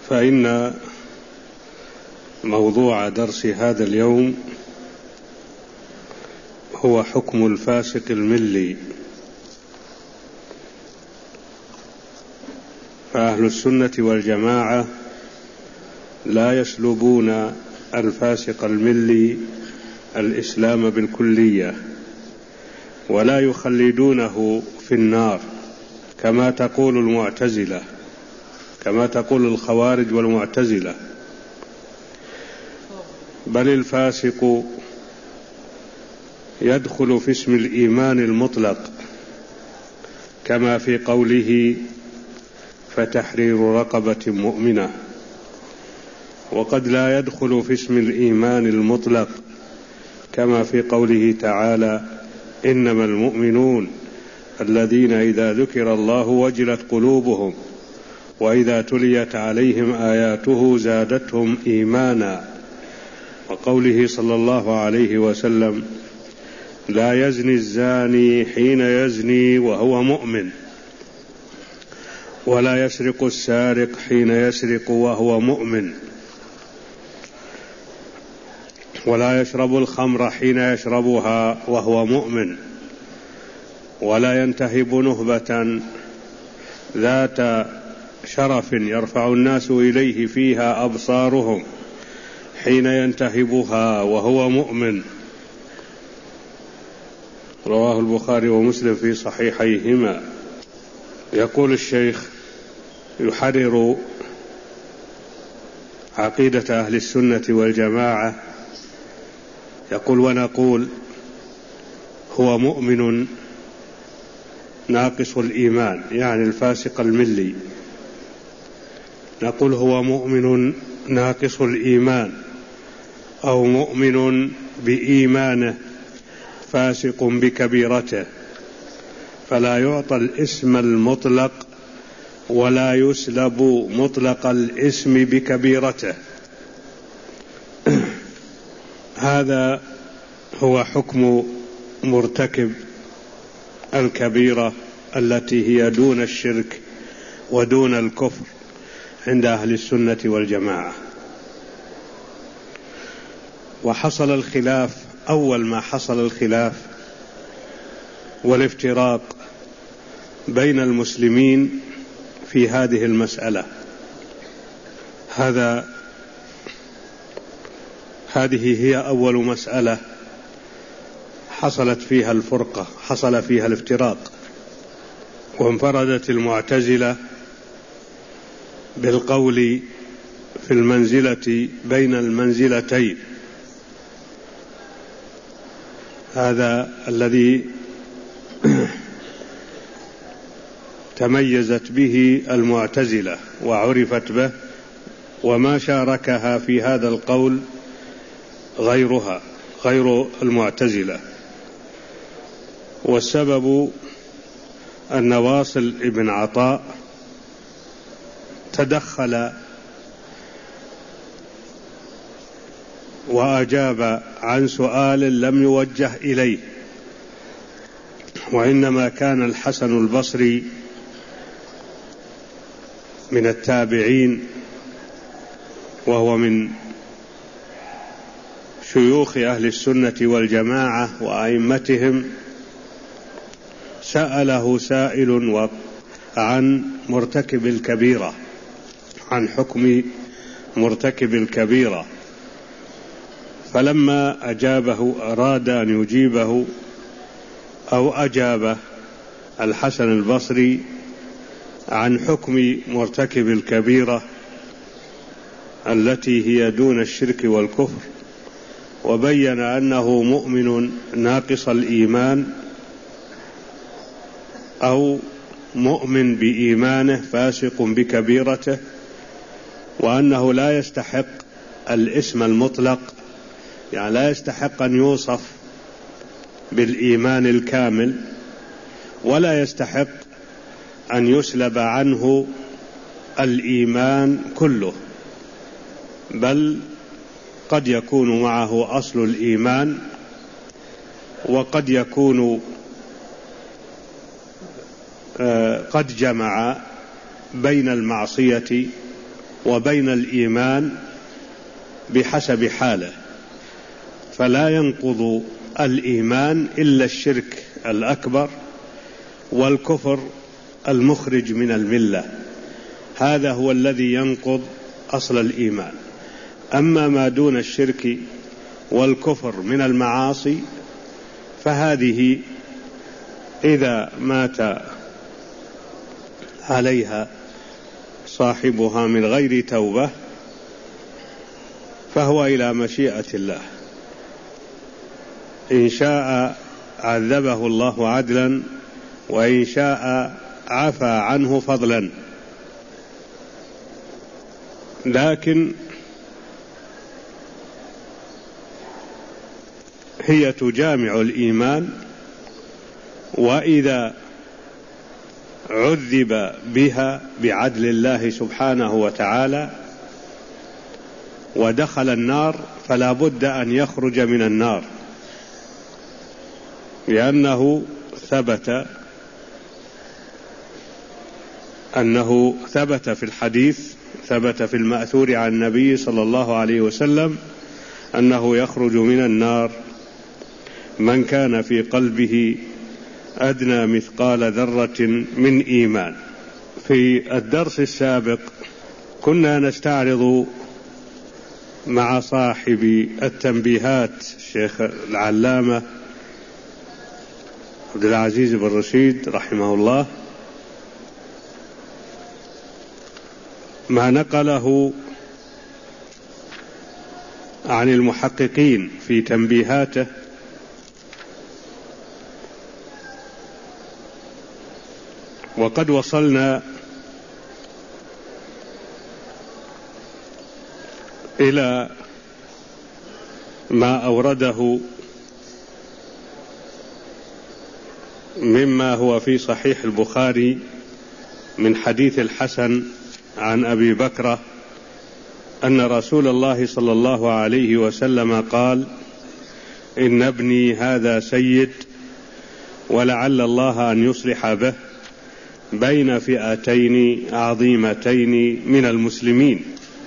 فإن موضوع درس هذا اليوم هو حكم الفاسق الملي. فأهل السنة والجماعة لا يسلبون الفاسق الملي الإسلام بالكلية، ولا يخلدونه في النار كما تقول المعتزلة، كما تقول الخوارج والمعتزلة، بل الفاسق يدخل في اسم الإيمان المطلق كما في قوله فتحرير رقبة مؤمنة، وقد لا يدخل في اسم الإيمان المطلق كما في قوله تعالى إنما المؤمنون الذين إذا ذكر الله وجلت قلوبهم وإذا تليت عليهم آياته زادتهم إيمانا، وقوله صلى الله عليه وسلم لا يزني الزاني حين يزني وهو مؤمن، ولا يسرق السارق حين يسرق وهو مؤمن، ولا يشرب الخمر حين يشربها وهو مؤمن، ولا ينتهب نهبة ذات شرف يرفع الناس إليه فيها أبصارهم حين ينتهبها وهو مؤمن. رواه البخاري ومسلم في صحيحيهما. يقول الشيخ يحرر عقيدة أهل السنة والجماعة، يقول ونقول هو مؤمن ناقص الإيمان، يعني الفاسق الملي، نقول هو مؤمن ناقص الإيمان أو مؤمن بإيمانه فاسق بكبيرته، فلا يعطى الاسم المطلق ولا يسلب مطلق الاسم بكبيرته. هذا هو حكم مرتكب الكبيرة التي هي دون الشرك ودون الكفر عند أهل السنة والجماعة. وحصل الخلاف، أول ما حصل الخلاف والافتراق بين المسلمين في هذه المسألة، هذه هي أول مسألة حصلت فيها الفرقة، حصل فيها الافتراق، وانفردت المعتزلة بالقول في المنزلة بين المنزلتين. هذا الذي تميزت به المعتزلة وعرفت به، وما شاركها في هذا القول غير المعتزلة. والسبب أن واصل ابن عطاء تدخل وأجاب عن سؤال لم يوجه إليه، وإنما كان الحسن البصري من التابعين، وهو من شيوخ أهل السنة والجماعة وأئمتهم، سأله سائل عن مرتكب الكبيرة، عن حكم مرتكب الكبيرة، فلما أجابه أراد أن يجيبه أو أجاب الحسن البصري عن حكم مرتكب الكبيرة التي هي دون الشرك والكفر، وبين أنه مؤمن ناقص الإيمان أو مؤمن بإيمانه فاسق بكبيرته، وأنه لا يستحق الاسم المطلق، يعني لا يستحق أن يوصف بالإيمان الكامل، ولا يستحق أن يسلب عنه الإيمان كله، بل قد يكون معه أصل الإيمان، وقد يكون قد جمع بين المعصية وبين الإيمان بحسب حاله، فلا ينقض الإيمان إلا الشرك الأكبر والكفر المخرج من الملة، هذا هو الذي ينقض أصل الإيمان. أما ما دون الشرك والكفر من المعاصي فهذه إذا مات عليها صاحبها من غير توبة فهو إلى مشيئة الله، إن شاء عذبه الله عدلا وإن شاء عفى عنه فضلا. لكن هي تجامع الإيمان، وإذا عذب بها بعدل الله سبحانه وتعالى ودخل النار فلا بد أن يخرج من النار، لأنه ثبت في الحديث، ثبت في المأثور عن النبي صلى الله عليه وسلم أنه يخرج من النار من كان في قلبه أدنى مثقال ذرة من إيمان. في الدرس السابق كنا نستعرض مع صاحب التنبيهات الشيخ العلامة عبد العزيز بن رشيد رحمه الله ما نقله عن المحققين في تنبيهاته، وقد وصلنا إلى ما أورده مما هو في صحيح البخاري من حديث الحسن عن أبي بكر أن رسول الله صلى الله عليه وسلم قال: إن ابني هذا سيد ولعل الله أن يصلح به بين فئتين عظيمتين من المسلمين.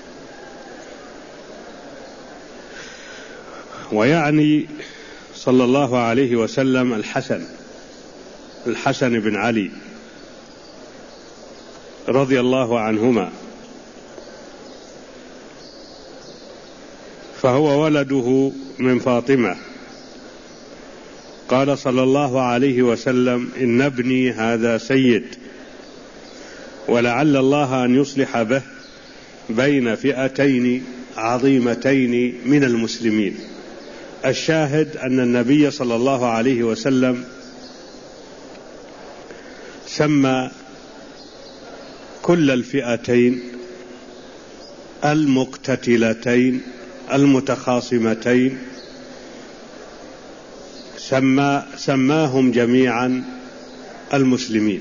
ويعني صلى الله عليه وسلم الحسن بن علي رضي الله عنهما، فهو ولده من فاطمة. قال صلى الله عليه وسلم: إن ابني هذا سيد ولعل الله أن يصلح به بين فئتين عظيمتين من المسلمين. الشاهد أن النبي صلى الله عليه وسلم سمى كل الفئتين المقتتلتين المتخاصمتين، سماهم جميعا المسلمين.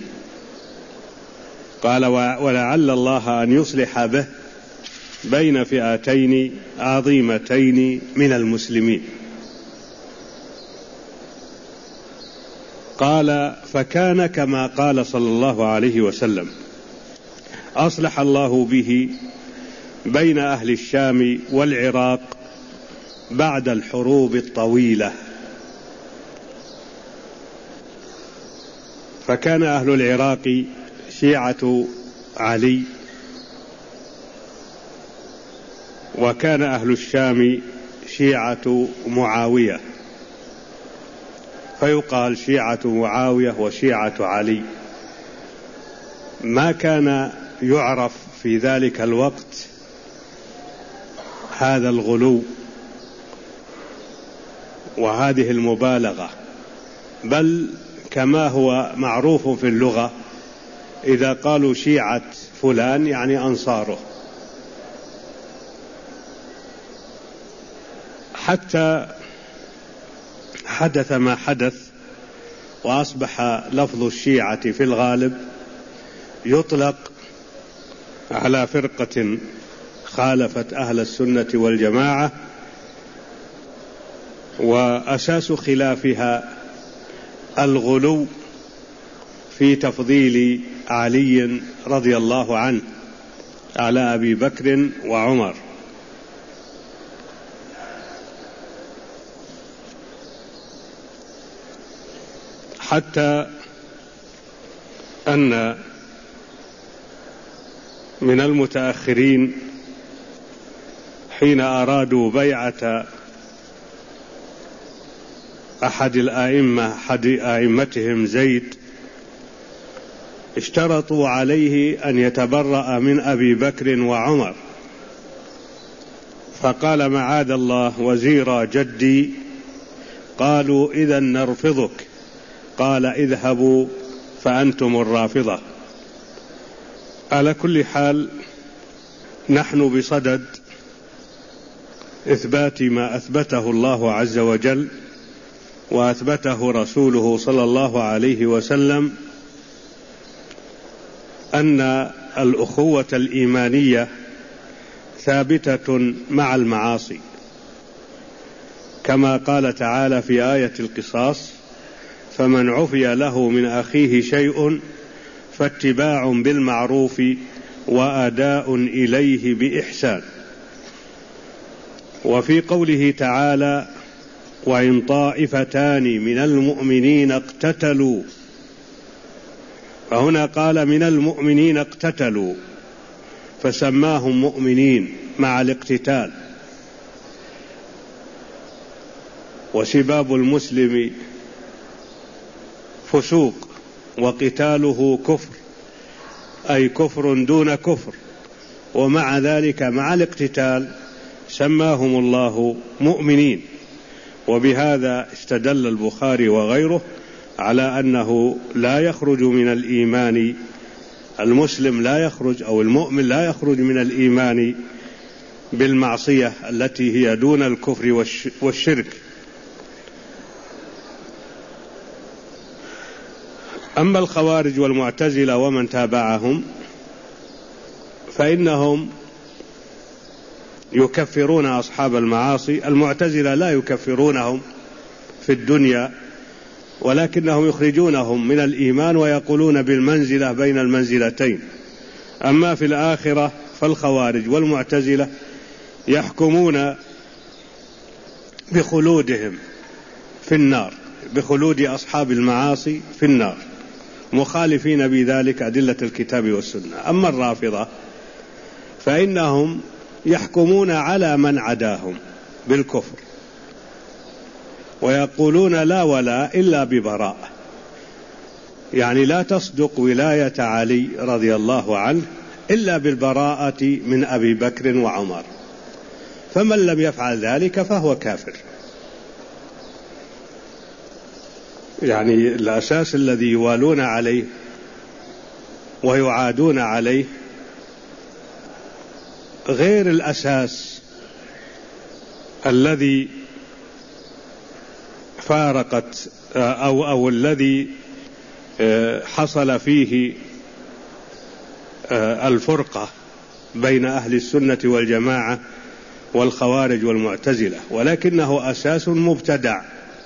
قال: ولعل الله أن يصلح به بين فئتين عظيمتين من المسلمين. قال: فكان كما قال صلى الله عليه وسلم، أصلح الله به بين أهل الشام والعراق بعد الحروب الطويلة. فكان أهل العراق شيعة علي، وكان أهل الشام شيعة معاوية، فيقال شيعة معاوية وشيعة علي. ما كان يعرف في ذلك الوقت هذا الغلو وهذه المبالغة، بل كما هو معروف في اللغة إذا قالوا شيعة فلان يعني أنصاره. حتى حدث ما حدث، وأصبح لفظ الشيعة في الغالب يطلق على فرقة خالفت أهل السنة والجماعة، وأساس خلافها الغلو في تفضيل علي رضي الله عنه على أبي بكر وعمر. حتى أن من المتأخرين حين أرادوا بيعة أحد أئمتهم زيد اشترطوا عليه أن يتبرأ من أبي بكر وعمر، فقال معاذ الله وزير جدي، قالوا إذن نرفضك، قال اذهبوا فأنتم الرافضة. على كل حال نحن بصدد إثبات ما أثبته الله عز وجل وأثبته رسوله صلى الله عليه وسلم، أن الأخوة الإيمانية ثابتة مع المعاصي، كما قال تعالى في آية القصاص: فمن عفي له من أخيه شيء فاتباع بالمعروف وأداء إليه بإحسان. وفي قوله تعالى: وإن طائفتان من المؤمنين اقتتلوا، فهنا قال من المؤمنين اقتتلوا فسماهم مؤمنين مع الاقتتال. وسباب المسلم فسوق وقتاله كفر، أي كفر دون كفر، ومع ذلك مع الاقتتال سماهم الله مؤمنين. وبهذا استدل البخاري وغيره على أنه لا يخرج من الإيمان، المسلم لا يخرج أو المؤمن لا يخرج من الإيمان بالمعصية التي هي دون الكفر والشرك. أما الخوارج والمعتزلة ومن تابعهم فإنهم يكفرون أصحاب المعاصي. المعتزلة لا يكفرونهم في الدنيا، ولكنهم يخرجونهم من الإيمان ويقولون بالمنزلة بين المنزلتين. أما في الآخرة فالخوارج والمعتزلة يحكمون بخلودهم في النار، بخلود أصحاب المعاصي في النار، مخالفين بذلك أدلة الكتاب والسنة. أما الرافضة فإنهم يحكمون على من عداهم بالكفر، ويقولون لا ولاء إلا ببراء، يعني لا تصدق ولاية علي رضي الله عنه إلا بالبراءة من أبي بكر وعمر، فمن لم يفعل ذلك فهو كافر. يعني الأساس الذي يوالون عليه ويعادون عليه غير الأساس الذي فارقت أو الذي حصل فيه الفرقة بين أهل السنة والجماعة والخوارج والمعتزلة، ولكنه أساس مبتدع،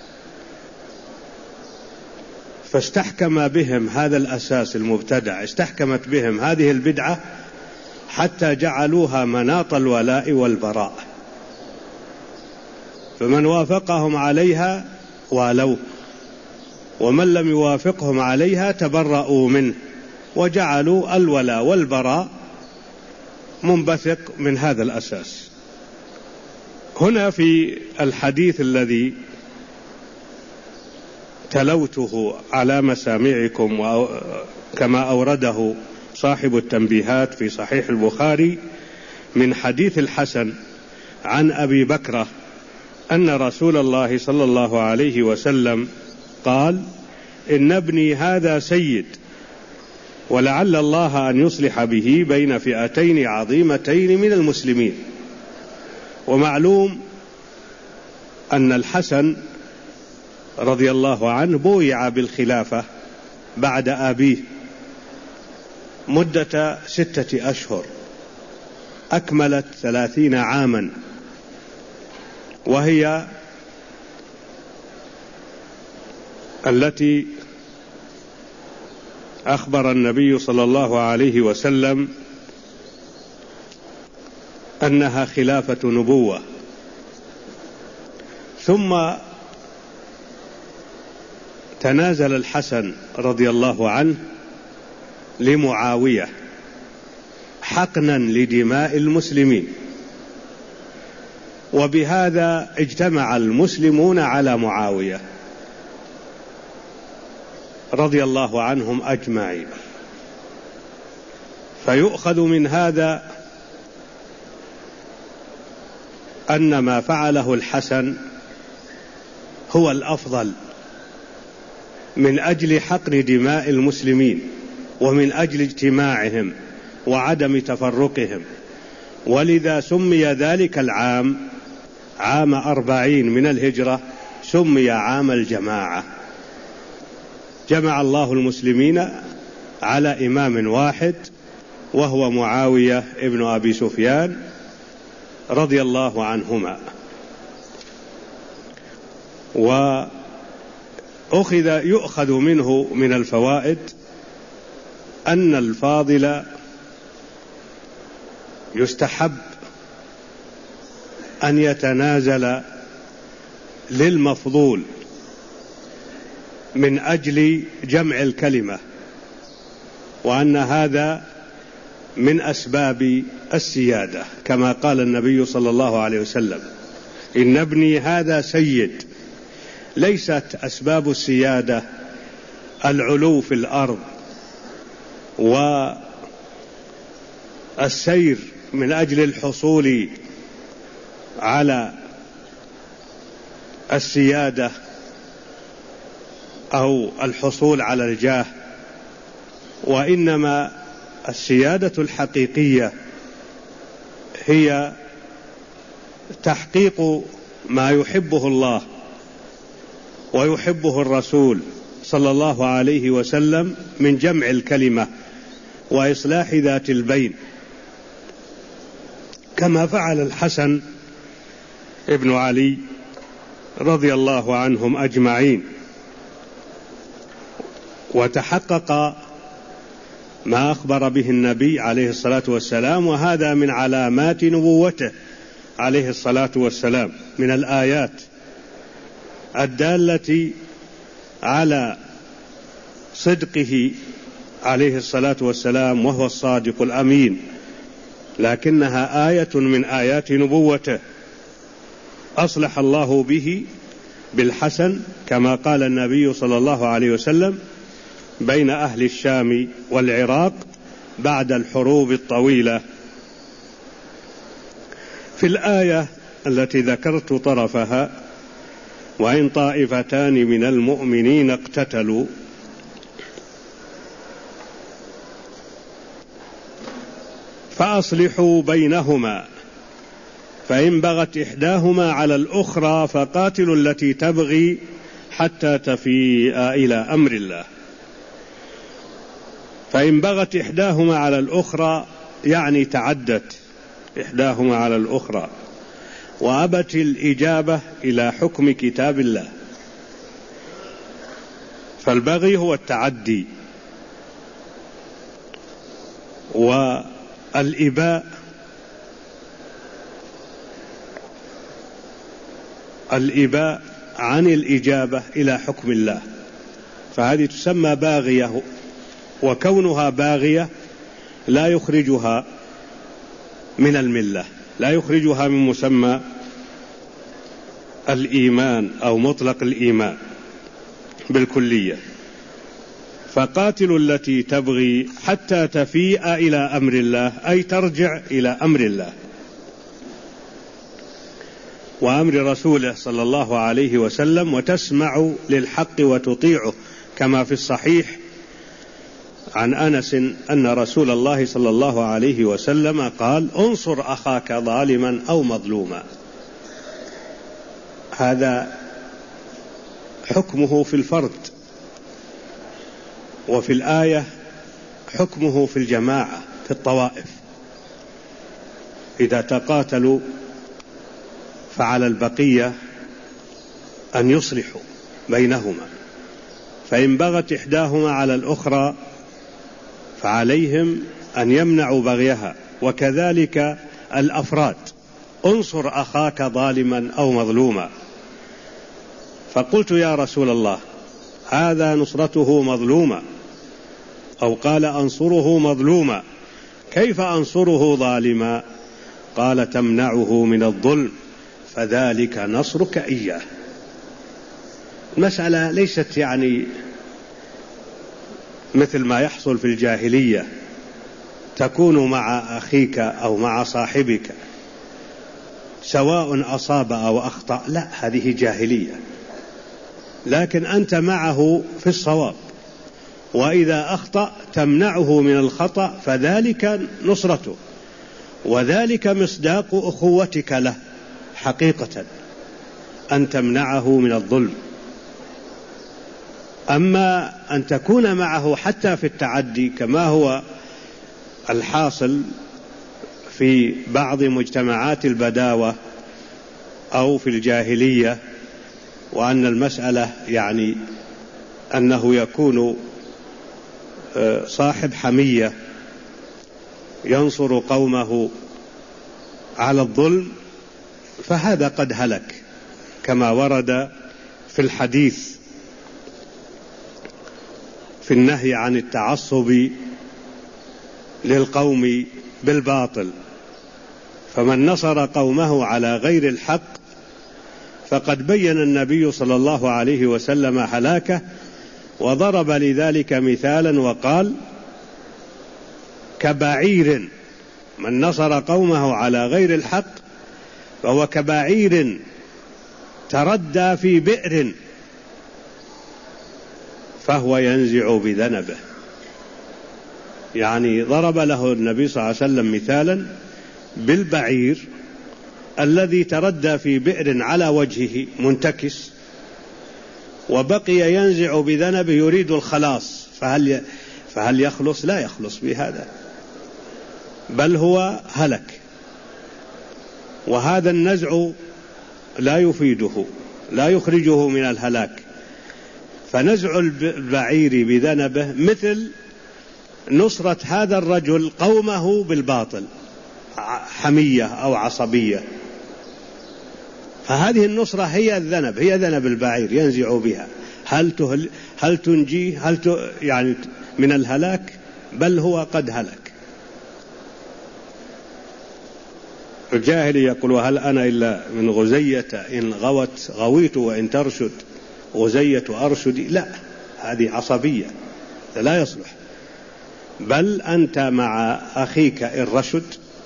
فاستحكم بهم هذا الأساس المبتدع، استحكمت بهم هذه البدعة حتى جعلوها مناط الولاء والبراء، فمن وافقهم عليها والوه، ومن لم يوافقهم عليها تبرؤوا منه، وجعلوا الولاء والبراء منبثق من هذا الأساس. هنا في الحديث الذي تلوته على مسامعكم كما أورده صاحب التنبيهات في صحيح البخاري من حديث الحسن عن أبي بكرة أن رسول الله صلى الله عليه وسلم قال: إن ابني هذا سيد، ولعل الله أن يصلح به بين فئتين عظيمتين من المسلمين. ومعلوم أن الحسن رضي الله عنه بويع بالخلافة بعد أبيه مدة 6 أشهر، أكملت 30 عاما، وهي التي أخبر النبي صلى الله عليه وسلم أنها خلافة نبوة. ثم تنازل الحسن رضي الله عنه لمعاوية حقنا لدماء المسلمين، وبهذا اجتمع المسلمون على معاوية رضي الله عنهم أجمعين. فيؤخذ من هذا أن ما فعله الحسن هو الأفضل من أجل حقن دماء المسلمين، ومن أجل اجتماعهم وعدم تفرقهم. ولذا سمي ذلك العام عام 40 من الهجرة سمي عام الجماعة. جمع الله المسلمين على إمام واحد وهو معاوية ابن أبي سفيان رضي الله عنهما. يؤخذ منه من الفوائد أن الفاضل يستحب أن يتنازل للمفضول من أجل جمع الكلمة، وأن هذا من أسباب السيادة، كما قال النبي صلى الله عليه وسلم: إن ابني هذا سيد. ليست أسباب السيادة العلو في الأرض والسير من أجل الحصول على السيادة أو الحصول على الجاه، وإنما السيادة الحقيقية هي تحقيق ما يحبه الله ويحبه الرسول صلى الله عليه وسلم من جمع الكلمة وإصلاح ذات البين، كما فعل الحسن ابن علي رضي الله عنهم أجمعين. وتحقق ما أخبر به النبي عليه الصلاة والسلام، وهذا من علامات نبوته عليه الصلاة والسلام، من الآيات الدالة على صدقه عليه الصلاة والسلام، وهو الصادق الأمين، لكنها آية من آيات نبوته أصلح الله به بالحسن، كما قال النبي صلى الله عليه وسلم: بين أهل الشام والعراق بعد الحروب الطويلة. في الآية التي ذكرت طرفها: وإن طائفتان من المؤمنين اقتتلوا، فأصلحوا بينهما فإن بغت إحداهما على الأخرى فقاتلوا التي تبغي حتى تفيء إلى أمر الله. فإن بغت إحداهما على الأخرى يعني تعدت إحداهما على الأخرى وأبت الإجابة إلى حكم كتاب الله، فالبغي هو التعدي، والإباء عن الإجابة إلى حكم الله، فهذه تسمى باغية، وكونها باغية لا يخرجها من الملة، لا يخرجها من مسمى الإيمان أو مطلق الإيمان بالكلية. فقاتلوا التي تبغي حتى تفيء إلى أمر الله، أي ترجع إلى أمر الله وأمر رسوله صلى الله عليه وسلم، وتسمع للحق وتطيعه، كما في الصحيح عن أنس أن رسول الله صلى الله عليه وسلم قال: انصر أخاك ظالما أو مظلوما. هذا حكمه في الفرد، وفي الآية حكمه في الجماعة في الطوائف. إذا تقاتلوا فعلى البقية أن يصلحوا بينهما، فإن بغت إحداهما على الأخرى فعليهم أن يمنعوا بغيها، وكذلك الأفراد: انصر أخاك ظالما أو مظلوما. فقلت: يا رسول الله، هذا نصرته مظلوما، أو قال أنصره مظلوما، كيف أنصره ظالما؟ قال: تمنعه من الظلم، فذلك نصرك إياه. المسألة ليست يعني مثل ما يحصل في الجاهلية، تكون مع أخيك أو مع صاحبك سواء أصاب أو أخطأ، لا، هذه جاهلية. لكن أنت معه في الصواب، وإذا أخطأ تمنعه من الخطأ، فذلك نصرته، وذلك مصداق أخوتك له حقيقة، أن تمنعه من الظلم. أما أن تكون معه حتى في التعدي كما هو الحاصل في بعض مجتمعات البداوة أو في الجاهلية، وأن المسألة يعني أنه يكون صاحب حمية ينصر قومه على الظلم، فهذا قد هلك، كما ورد في الحديث في النهي عن التعصب للقوم بالباطل: فمن نصر قومه على غير الحق فقد بين النبي صلى الله عليه وسلم هلاكه، وضرب لذلك مثالا وقال: كبعير، من نصر قومه على غير الحق فهو كبعير تردى في بئر فهو ينزع بذنبه. يعني ضرب له النبي صلى الله عليه وسلم مثالا بالبعير الذي تردى في بئر على وجهه منتكس، وبقي ينزع بذنبه يريد الخلاص، فهل يخلص؟ لا يخلص بهذا، بل هو هلك. وهذا النزع لا يفيده، لا يخرجه من الهلاك. فنزع البعير بذنبه مثل نصرة هذا الرجل قومه بالباطل، حمية أو عصبية، فهذه النصرة هي الذنب، هي ذنب البعير ينزع بها. هل تنجيه يعني من الهلاك؟ بل هو قد هلك. الجاهلي يقول: هل أنا إلا من غزية، إن غوت غويت وإن ترشد غزية أرشدي. لا، هذه عصبية، لا يصلح. بل أنت مع أخيك إن رشد،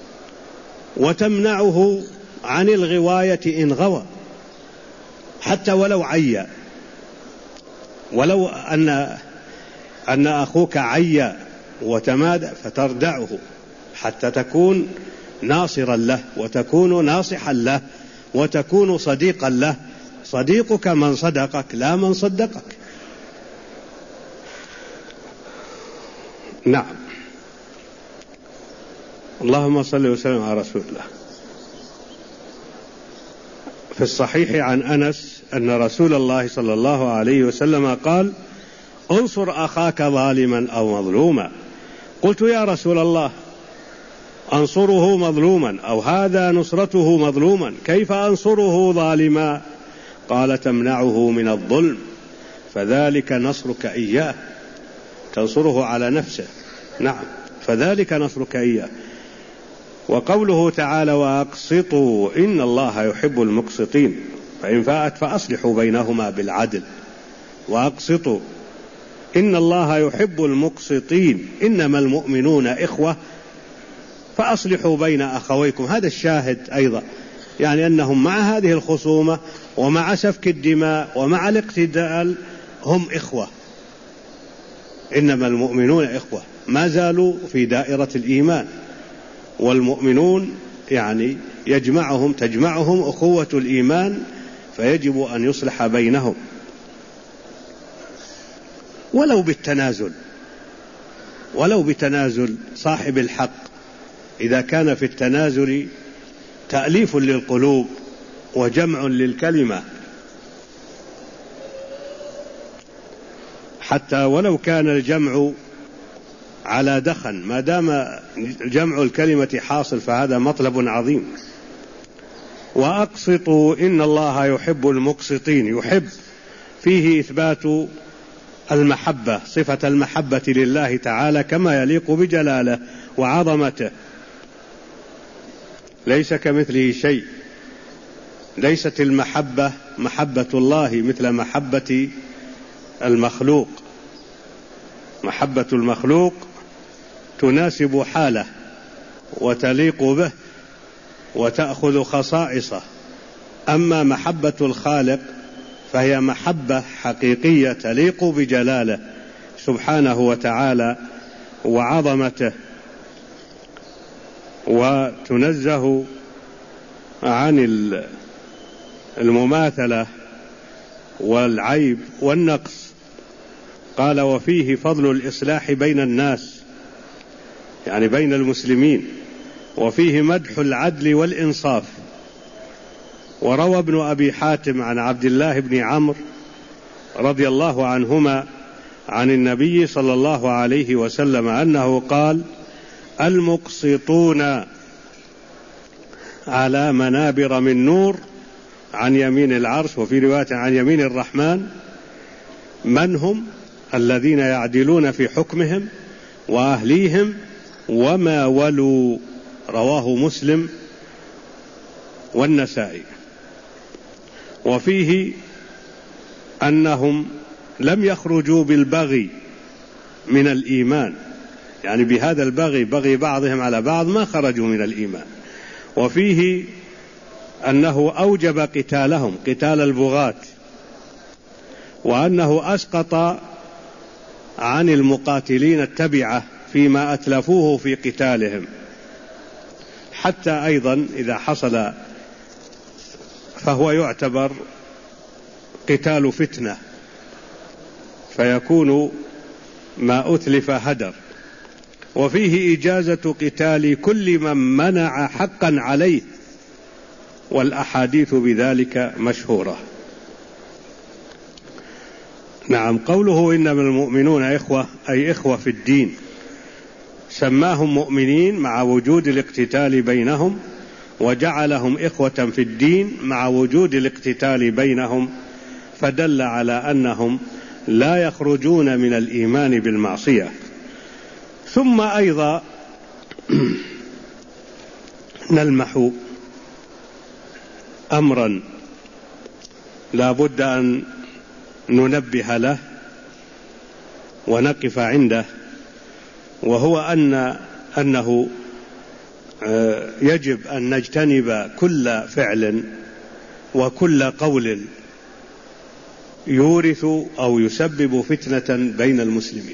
وتمنعه عن الغواية إن غوى، حتى ولو عيا، ولو أن أخوك عيا وتمادى، فتردعه حتى تكون ناصرا له، وتكون ناصحا له، وتكون صديقا له. صديقك من صدقك لا من صدقك. نعم. اللهم صل وسلم على رسول الله. في الصحيح عن أنس أن رسول الله صلى الله عليه وسلم قال: انصر أخاك ظالما أو مظلوما. قلت: يا رسول الله، أنصره مظلوما، أو هذا نصرته مظلوما، كيف أنصره ظالما؟ قال: تمنعه من الظلم، فذلك نصرك إياه، تنصره على نفسه. نعم، فذلك نصرك إياه. وقوله تعالى: وأقسطوا إن الله يحب المقسطين، فإن فاءت فأصلحوا بينهما بالعدل. وأقسطوا إن الله يحب المقسطين، إنما المؤمنون إخوة فأصلحوا بين أخويكم. هذا الشاهد أيضا، يعني أنهم مع هذه الخصومة ومع سفك الدماء ومع الاقتتال هم إخوة. إنما المؤمنون إخوة، ما زالوا في دائرة الإيمان، والمؤمنون يعني تجمعهم أخوة الإيمان، فيجب أن يصلح بينهم ولو بتنازل صاحب الحق، إذا كان في التنازل تأليف للقلوب وجمع للكلمة، حتى ولو كان الجمع على دخن، ما دام جمع الكلمة حاصل فهذا مطلب عظيم. وأقسطوا إن الله يحب المقسطين، يحب فيه إثبات المحبة، صفة المحبة لله تعالى كما يليق بجلاله وعظمته، ليس كمثله شيء. ليست المحبة محبة الله مثل محبة المخلوق. محبة المخلوق تناسب حاله وتليق به وتأخذ خصائصه، أما محبة الخالق فهي محبة حقيقية تليق بجلاله سبحانه وتعالى وعظمته، وتنزه عن المماثلة والعيب والنقص. قال وفيه فضل الإصلاح بين الناس، يعني بين المسلمين، وفيه مدح العدل والإنصاف. وروى ابن أبي حاتم عن عبد الله بن عمرو رضي الله عنهما عن النبي صلى الله عليه وسلم أنه قال المقسطون على منابر من نور عن يمين العرش، وفي رواية عن يمين الرحمن. من هم؟ الذين يعدلون في حكمهم وأهليهم وما ولوا. رواه مسلم والنسائي. وفيه أنهم لم يخرجوا بالبغي من الإيمان، يعني بهذا البغي، بغي بعضهم على بعض، ما خرجوا من الإيمان. وفيه أنه أوجب قتالهم، قتال البغاة، وأنه أسقط عن المقاتلين التبعة فيما أتلفوه في قتالهم، حتى أيضا إذا حصل فهو يعتبر قتال فتنة، فيكون ما أتلف هدر. وفيه إجازة قتال كل من منع حقا عليه، والأحاديث بذلك مشهورة. نعم، قوله إنما المؤمنون إخوة أي إخوة في الدين، سماهم مؤمنين مع وجود الاقتتال بينهم، وجعلهم إخوة في الدين مع وجود الاقتتال بينهم، فدل على أنهم لا يخرجون من الإيمان بالمعصية. ثم أيضا نلمح أمرا لا بد أن ننبه له ونقف عنده، وهو أنه يجب أن نجتنب كل فعل وكل قول يورث أو يسبب فتنة بين المسلمين،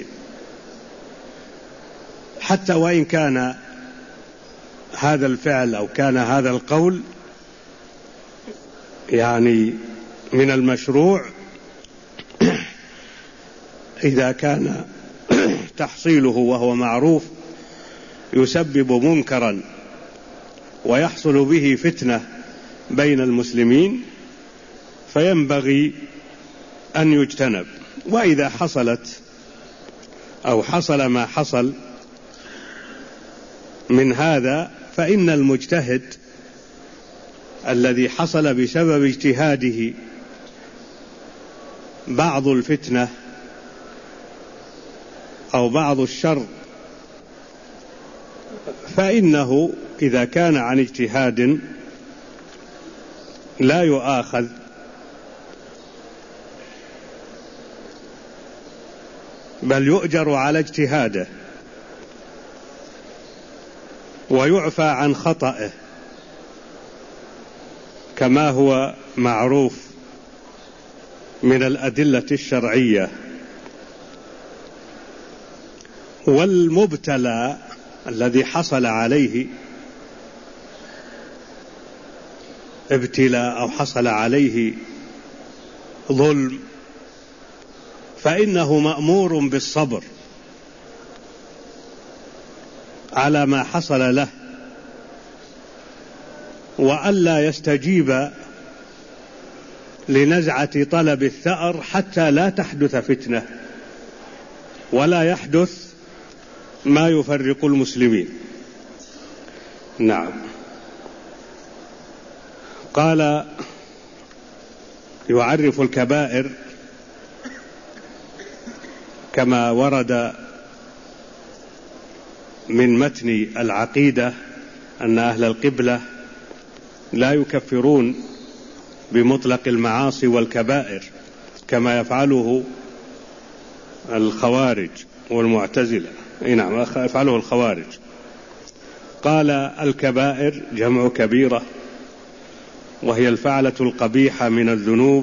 حتى وإن كان هذا الفعل أو كان هذا القول يعني من المشروع إذا كان تحصيله وهو معروف يسبب منكرا ويحصل به فتنة بين المسلمين، فينبغي أن يجتنب. وإذا حصلت أو حصل ما حصل من هذا، فإن المجتهد الذي حصل بسبب اجتهاده بعض الفتنة أو بعض الشر، فإنه إذا كان عن اجتهاد لا يؤاخذ، بل يؤجر على اجتهاده ويعفى عن خطئه، كما هو معروف من الأدلة الشرعية. والمبتلى الذي حصل عليه ابتلاء أو حصل عليه ظلم، فإنه مأمور بالصبر على ما حصل له، وألا يستجيب لنزعة طلب الثأر حتى لا تحدث فتنة ولا يحدث ما يفرق المسلمين. نعم. قال يعرف الكبائر كما ورد من متن العقيدة أن أهل القبلة لا يكفرون بمطلق المعاصي والكبائر كما يفعله الخوارج والمعتزلة. نعم، يفعله الخوارج. قال الكبائر جمع كبيرة، وهي الفعلة القبيحة من الذنوب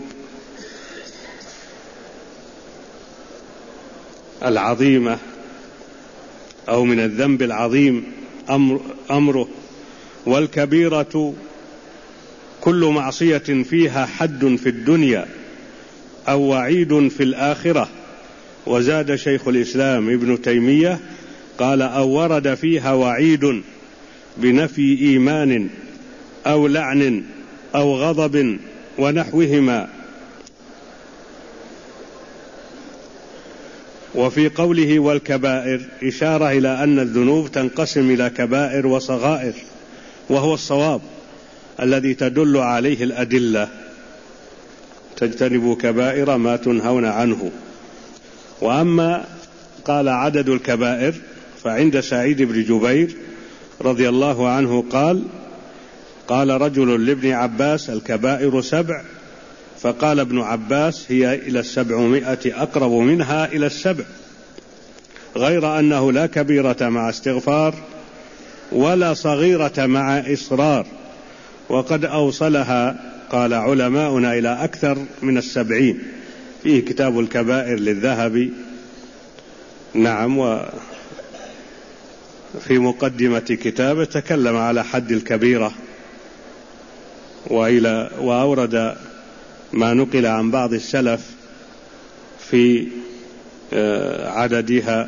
العظيمة أو من الذنب العظيم أمره. والكبيرة كل معصية فيها حد في الدنيا أو وعيد في الآخرة. وزاد شيخ الإسلام ابن تيمية قال أو ورد فيها وعيد بنفي إيمان أو لعن أو غضب ونحوهما. وفي قوله والكبائر إشارة إلى أن الذنوب تنقسم إلى كبائر وصغائر، وهو الصواب الذي تدل عليه الأدلة: تجتنبوا كبائر ما تنهون عنه. وأما قال عدد الكبائر فعند سعيد بن جبير رضي الله عنه قال رجل لابن عباس الكبائر 7، فقال ابن عباس هي إلى 700 أقرب منها إلى 7، غير أنه لا كبيرة مع استغفار ولا صغيرة مع إصرار، وقد أوصلها قال علماؤنا إلى أكثر من 70. فيه كتاب الكبائر للذهبي. نعم. وفي مقدمة كتابه تكلم على حد الكبيرة وأورد ما نقل عن بعض السلف في عددها.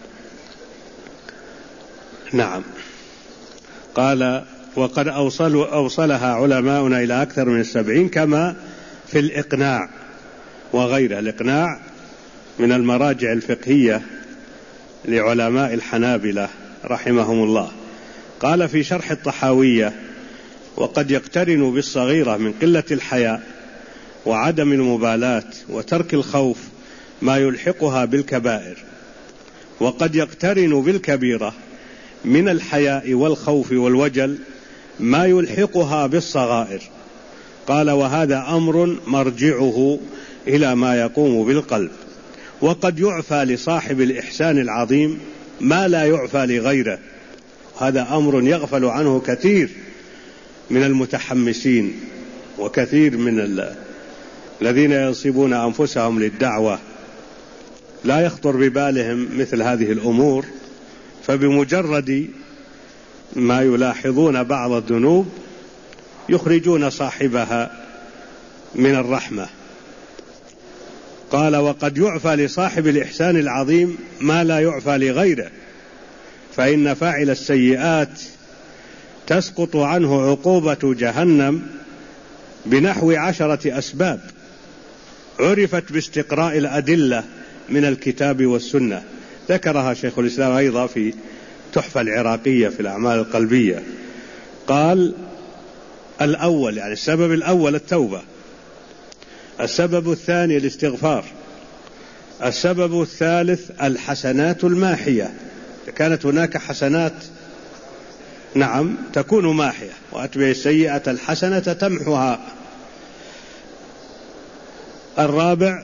نعم. قال وقد أوصلها علماؤنا إلى أكثر من 70 كما في الإقناع وغيره. الإقناع من المراجع الفقهية لعلماء الحنابلة رحمهم الله. قال في شرح الطحاوية وقد يقترن بالصغيرة من قلة الحياء وعدم المبالاة وترك الخوف ما يلحقها بالكبائر، وقد يقترن بالكبيرة من الحياء والخوف والوجل ما يلحقها بالصغائر. قال وهذا أمر مرجعه إلى ما يقوم بالقلب، وقد يعفى لصاحب الإحسان العظيم ما لا يعفى لغيره. هذا أمر يغفل عنه كثير من المتحمسين وكثير من الذين ينصبون أنفسهم للدعوة، لا يخطر ببالهم مثل هذه الأمور، فبمجرد ما يلاحظون بعض الذنوب يخرجون صاحبها من الرحمة. قال وقد يعفى لصاحب الإحسان العظيم ما لا يعفى لغيره، فإن فاعل السيئات تسقط عنه عقوبة جهنم بنحو 10 أسباب عرفت باستقراء الأدلة من الكتاب والسنة. ذكرها شيخ الإسلام أيضا في تحفة العراقية في الأعمال القلبية. قال الأول يعني السبب الأول التوبة، السبب الثاني الاستغفار، السبب الثالث الحسنات الماحية، كانت هناك حسنات نعم تكون ماحية، وأتبع السيئة الحسنة تمحها. الرابع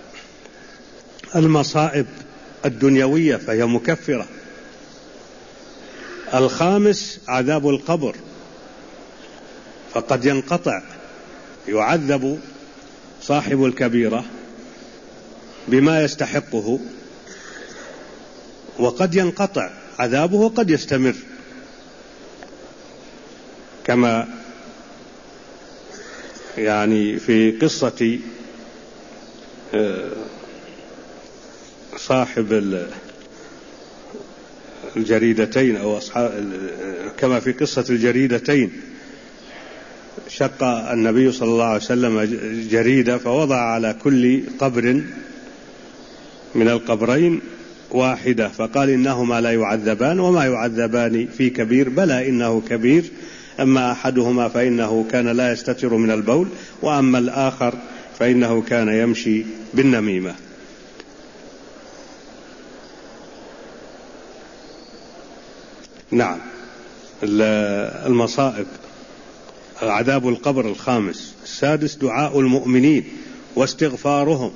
المصائب الدنيوية فهي مكفرة. الخامس عذاب القبر، فقد ينقطع، يعذب صاحب الكبيرة بما يستحقه، وقد ينقطع عذابه وقد يستمر، كما يعني في قصة صاحب الجريدتين أو كما في قصة الجريدتين، شق النبي صلى الله عليه وسلم جريدة فوضع على كل قبر من القبرين واحدة، فقال إنهما لا يعذبان وما يعذبان في كبير، بلى إنه كبير، أما أحدهما فإنه كان لا يستتر من البول، وأما الآخر فإنه كان يمشي بالنميمة. نعم. المصائب. عذاب القبر الخامس. السادس دعاء المؤمنين واستغفارهم.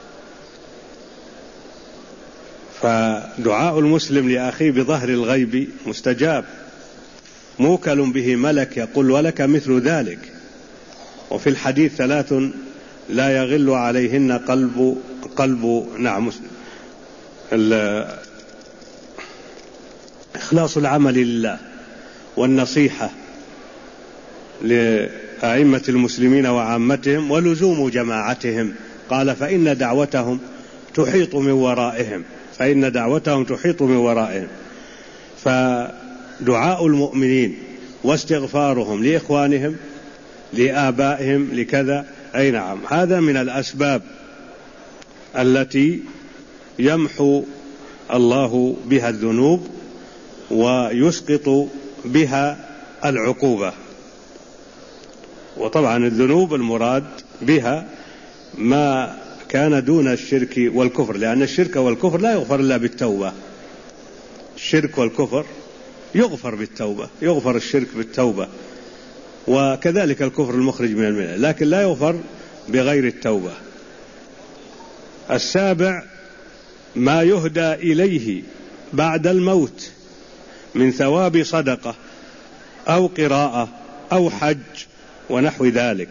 فدعاء المسلم لأخيه بظهر الغيب مستجاب، موكل به ملك يقول ولك مثل ذلك. وفي الحديث 3 لا يغل عليهن قلب نعم إخلاص العمل لله، والنصيحة لأئمة المسلمين وعامتهم، ولزوم جماعتهم. قال فإن دعوتهم تحيط من ورائهم، فإن دعوتهم تحيط من ورائهم. فدعاء المؤمنين واستغفارهم لإخوانهم لآبائهم لكذا، أي نعم، هذا من الأسباب التي يمحو الله بها الذنوب ويسقط بها العقوبة. وطبعا الذنوب المراد بها ما كان دون الشرك والكفر، لأن الشرك والكفر لا يغفر إلا بالتوبة. الشرك والكفر يغفر بالتوبة، يغفر الشرك بالتوبة، وكذلك الكفر المخرج من الملة، لكن لا يغفر بغير التوبة. السابع ما يهدى إليه بعد الموت من ثواب صدقة أو قراءة أو حج ونحو ذلك.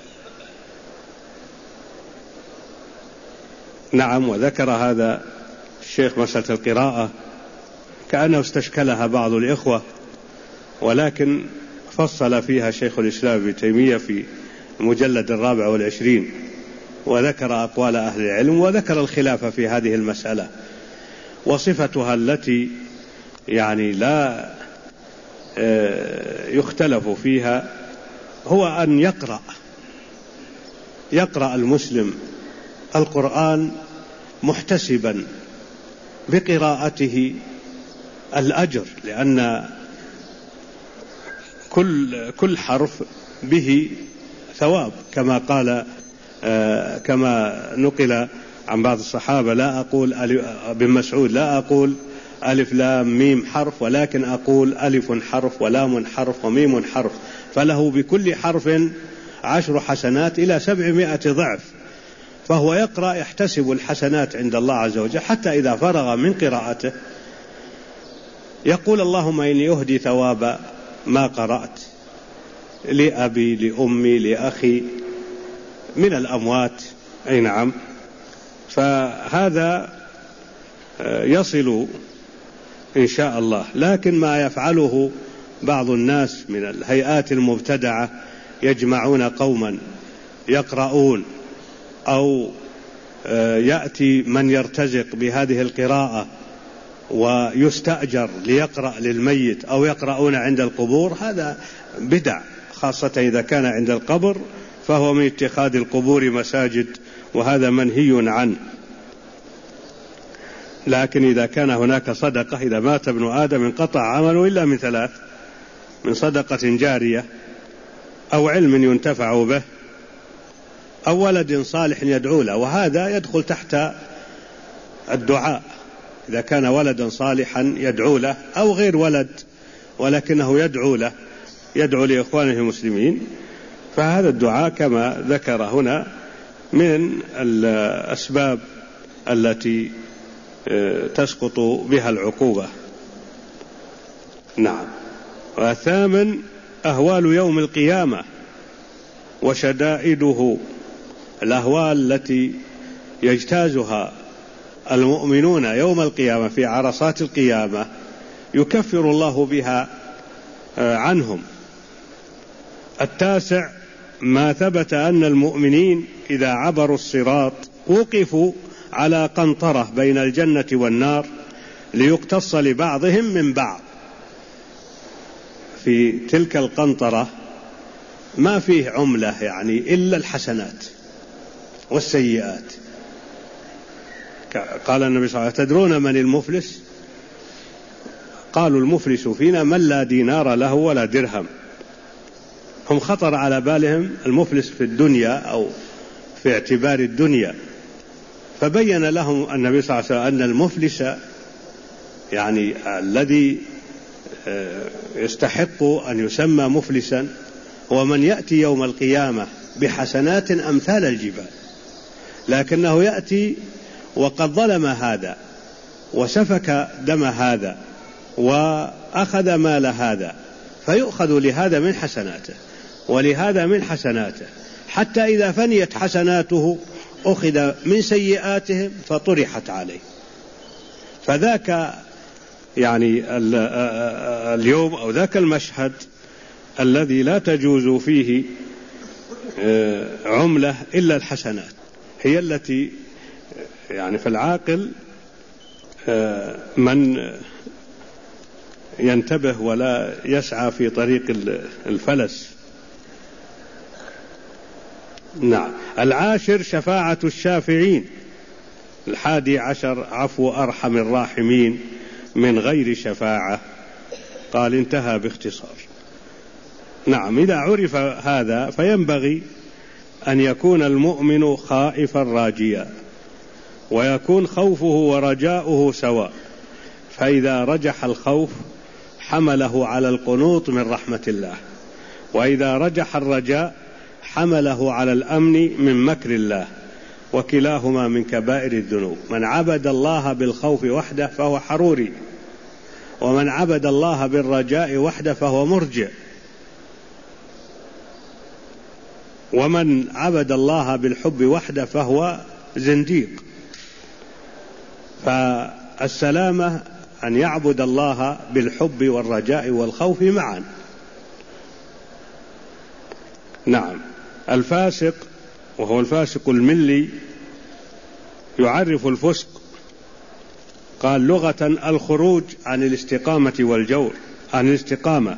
نعم. وذكر هذا الشيخ مسألة القراءة كأنه استشكلها بعض الإخوة، ولكن فصل فيها شيخ الإسلام ابن تيمية في المجلد 24، وذكر أقوال أهل العلم، وذكر الخلاف في هذه المسألة. وصفتها التي يعني لا يختلف فيها هو أن يقرأ المسلم القرآن محتسبا بقراءته الأجر، لأن كل حرف به ثواب، كما نقل عن بعض الصحابة، لا أقول بن مسعود لا أقول ألف لام ميم حرف، ولكن أقول ألف حرف ولام حرف وميم حرف، فله بكل حرف 10 حسنات إلى 700 ضعف. فهو يقرأ يحتسب الحسنات عند الله عز وجل، حتى إذا فرغ من قراءته يقول اللهم إني أهدي ثواب ما قرأت لأبي لأمي لأخي من الأموات. أي نعم. فهذا يصل إن شاء الله. لكن ما يفعله بعض الناس من الهيئات المبتدعة، يجمعون قوما يقرؤون، أو يأتي من يرتزق بهذه القراءة ويستأجر ليقرأ للميت، أو يقرؤون عند القبور. هذا بدع، خاصة إذا كان عند القبر، فهو من اتخاذ القبور مساجد، وهذا منهي عنه. لكن إذا كان هناك صدقة، إذا مات ابن آدم انقطع عمله إلا من 3: من صدقة جارية، أو علم ينتفع به، أو ولد صالح يدعو له. وهذا يدخل تحت الدعاء، إذا كان ولدا صالحا يدعو له، أو غير ولد ولكنه يدعو له، يدعو لإخوانه المسلمين، فهذا الدعاء كما ذكر هنا من الأسباب التي تسقط بها العقوبة. نعم. والثامن أهوال يوم القيامة وشدائده، الأهوال التي يجتازها المؤمنون يوم القيامة في عرصات القيامة، يكفر الله بها عنهم. التاسع ما ثبت أن المؤمنين إذا عبروا الصراط وقفوا على قنطرة بين الجنة والنار ليقتص لبعضهم من بعض. في تلك القنطرة ما فيه عملة يعني إلا الحسنات والسيئات، قال النبي صلى الله عليه وسلم: تدرون من المفلس؟ قالوا: المفلس فينا من لا دينار له ولا درهم. هم خطر على بالهم المفلس في الدنيا أو في اعتبار الدنيا، فبين لهم النبي صلى الله عليه وسلم أن المفلس يعني الذي يستحق أن يسمى مفلسا هو من يأتي يوم القيامة بحسنات أمثال الجبال، لكنه يأتي وقد ظلم هذا وسفك دم هذا وأخذ مال هذا، فيؤخذ لهذا من حسناته ولهذا من حسناته، حتى إذا فنيت حسناته أخذ من سيئاتهم فطرحت عليه. فذاك يعني اليوم أو ذاك المشهد الذي لا تجوز فيه عملة إلا الحسنات هي التي يعني في العاقل من ينتبه ولا يسعى في طريق الفلس. نعم. 10 شفاعة الشافعين. 11 عفو أرحم الراحمين من غير شفاعة. قال انتهى باختصار. نعم. إذا عرف هذا فينبغي أن يكون المؤمن خائفا راجيا، ويكون خوفه ورجاؤه سواء، فإذا رجح الخوف حمله على القنوط من رحمة الله، وإذا رجح الرجاء حمله على الأمن من مكر الله، وكلاهما من كبائر الذنوب. من عبد الله بالخوف وحده فهو حروري، ومن عبد الله بالرجاء وحده فهو مرجئ، ومن عبد الله بالحب وحده فهو زنديق. فالسلامة أن يعبد الله بالحب والرجاء والخوف معا. نعم. الفاسق وهو الفاسق الملي يعرف الفسق، قال لغة الخروج عن الاستقامة والجور، عن الاستقامة،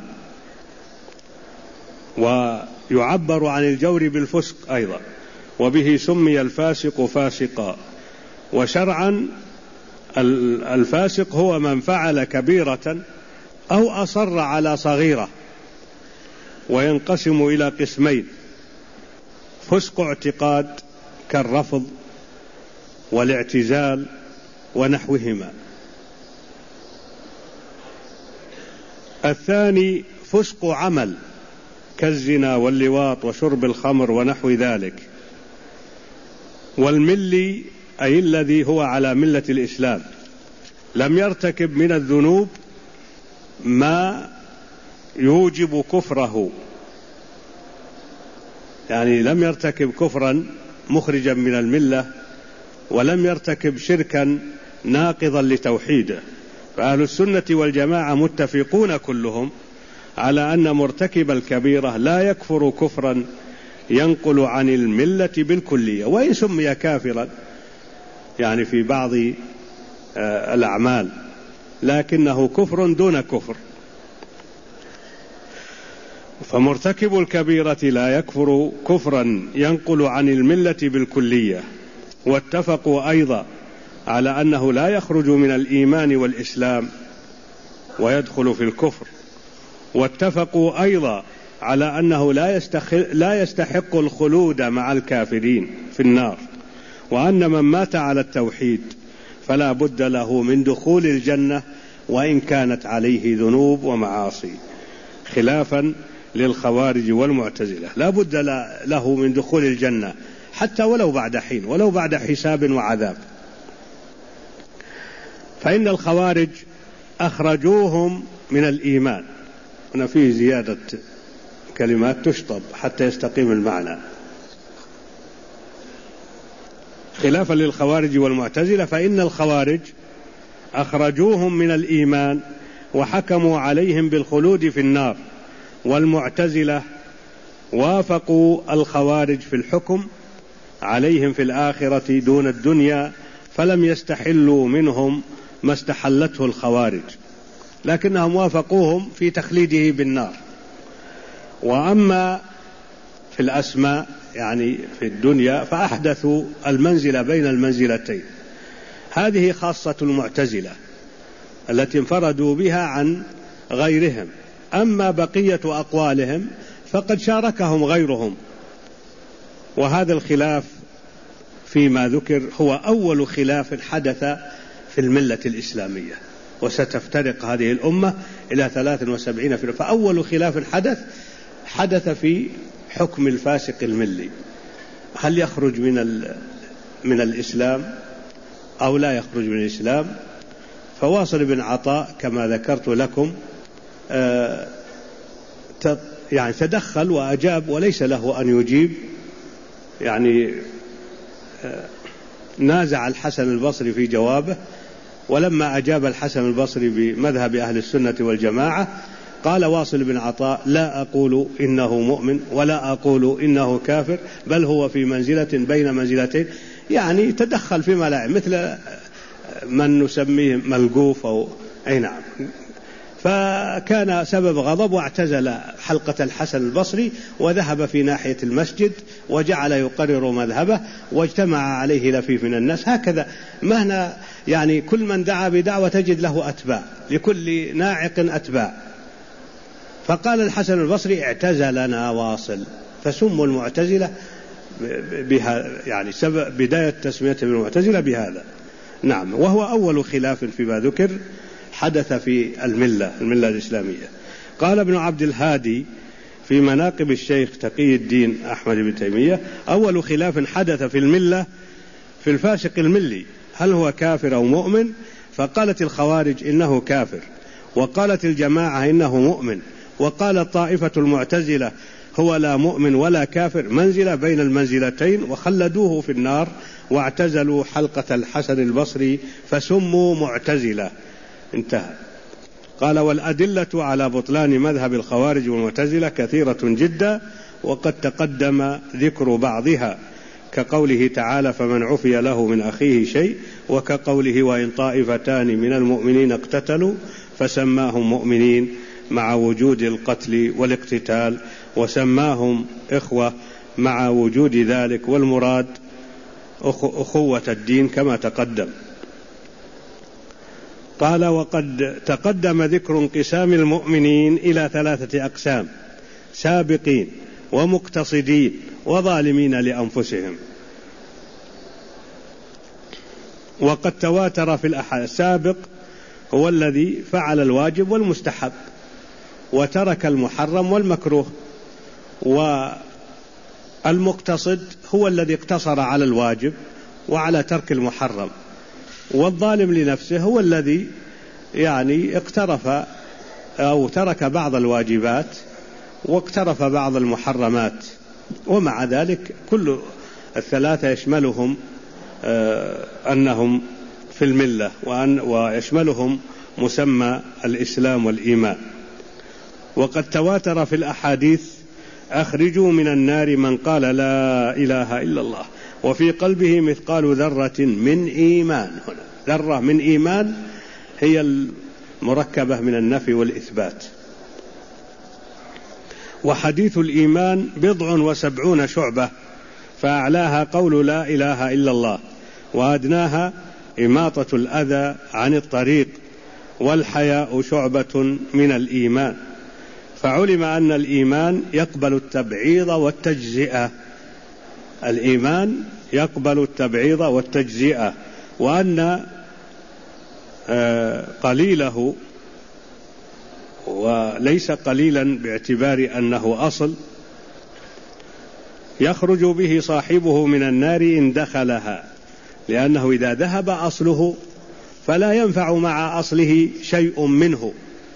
ويعبر عن الجور بالفسق أيضا، وبه سمي الفاسق فاسقا. وشرعا الفاسق هو من فعل كبيرة أو أصر على صغيرة، وينقسم إلى قسمين: فسق اعتقاد كالرفض والاعتزال ونحوهما. الثاني فسق عمل كالزنا واللواط وشرب الخمر ونحو ذلك. والملي أي الذي هو على ملة الإسلام، لم يرتكب من الذنوب ما يوجب كفره، يعني لم يرتكب كفرا مخرجا من الملة، ولم يرتكب شركا ناقضا لتوحيده. فأهل السنة والجماعة متفقون كلهم على أن مرتكب الكبيرة لا يكفر كفرا ينقل عن الملة بالكلية، وإن سمي كافرا يعني في بعض الأعمال، لكنه كفر دون كفر. فمرتكب الكبيرة لا يكفر كفرا ينقل عن الملة بالكلية. واتفقوا أيضا على أنه لا يخرج من الإيمان والإسلام ويدخل في الكفر. واتفقوا أيضا على أنه لا يستحق الخلود مع الكافرين في النار، وأن من مات على التوحيد فلا بد له من دخول الجنة وإن كانت عليه ذنوب ومعاصي، خلافا للخوارج والمعتزلة. لا بد له من دخول الجنة حتى ولو بعد حين، ولو بعد حساب وعذاب. فإن الخوارج أخرجوهم من الإيمان. هنا فيه زيادة كلمات تشطب حتى يستقيم المعنى. خلافا للخوارج والمعتزلة، فإن الخوارج أخرجوهم من الإيمان وحكموا عليهم بالخلود في النار، والمعتزلة وافقوا الخوارج في الحكم عليهم في الآخرة دون الدنيا، فلم يستحلوا منهم ما استحلته الخوارج، لكنهم وافقوهم في تخليده بالنار. وأما في الأسماء يعني في الدنيا فأحدثوا المنزلة بين المنزلتين. هذه خاصة المعتزلة التي انفردوا بها عن غيرهم، أما بقية أقوالهم فقد شاركهم غيرهم. وهذا الخلاف فيما ذكر هو أول خلاف حدث في الملة الإسلامية، وستفترق هذه الأمة إلى 73 فرقة. فأول خلاف حدث في حكم الفاسق الملي، هل يخرج من الإسلام أو لا يخرج من الإسلام. فواصل بن عطاء كما ذكرت لكم يعني تدخل وأجاب، وليس له أن يجيب، يعني نازع الحسن البصري في جوابه. ولما أجاب الحسن البصري بمذهب أهل السنة والجماعة قال واصل بن عطاء: لا أقول إنه مؤمن ولا أقول إنه كافر، بل هو في منزلة بين منزلتين. يعني تدخل فيما لا، مثل من نسميه ملقوف أو أي نعم. فكان سبب غضب واعتزل حلقة الحسن البصري وذهب في ناحية المسجد وجعل يقرر مذهبه، واجتمع عليه لفيف من الناس. هكذا مهنا، يعني كل من دعا بدعوة تجد له أتباع، لكل ناعق أتباع. فقال الحسن البصري: اعتزلنا واصل، فسموا المعتزلة بها، يعني سبب بداية تسمية المعتزلة بهذا. نعم، وهو أول خلاف فيما ذكر حدث في الملة الإسلامية. قال ابن عبد الهادي في مناقب الشيخ تقي الدين أحمد بن تيمية: أول خلاف حدث في الملة في الفاسق الملي، هل هو كافر أو مؤمن؟ فقالت الخوارج إنه كافر، وقالت الجماعة إنه مؤمن، وقالت طائفة المعتزلة هو لا مؤمن ولا كافر، منزلة بين المنزلتين، وخلدوه في النار واعتزلوا حلقة الحسن البصري فسموا معتزلة. انتهى. قال: والأدلة على بطلان مذهب الخوارج والمعتزلة كثيرة جدا، وقد تقدم ذكر بعضها، كقوله تعالى: فمن عفي له من أخيه شيء، وكقوله: وإن طائفتان من المؤمنين اقتتلوا فسماهم مؤمنين مع وجود القتل والاقتتال، وسماهم إخوة مع وجود ذلك، والمراد أخوة الدين كما تقدم. قال: وقد تقدم ذكر انقسام المؤمنين إلى 3 أقسام: سابقين ومقتصدين وظالمين لأنفسهم. وقد تواتر في الأحاديث. السابق هو الذي فعل الواجب والمستحب وترك المحرم والمكروه، والمقتصد هو الذي اقتصر على الواجب وعلى ترك المحرم، والظالم لنفسه هو الذي يعني اقترف أو ترك بعض الواجبات واقترف بعض المحرمات. ومع ذلك كل 3 يشملهم أنهم في الملة، ويشملهم مسمى الإسلام والإيمان. وقد تواتر في الأحاديث: أخرجوا من النار من قال لا إله إلا الله وفي قلبه مثقال ذرة من إيمان. هنا ذرة من إيمان هي المركبة من النفي والإثبات. وحديث الإيمان 70 شعبة، فأعلاها قول لا إله إلا الله، وأدناها إماطة الأذى عن الطريق، والحياء شعبة من الإيمان. فعلم أن الإيمان يقبل التبعيض والتجزئة، الإيمان يقبل التبعيض والتجزئة، وأن قليله وليس قليلا باعتبار أنه أصل يخرج به صاحبه من النار إن دخلها، لأنه إذا ذهب أصله فلا ينفع مع أصله شيء منه.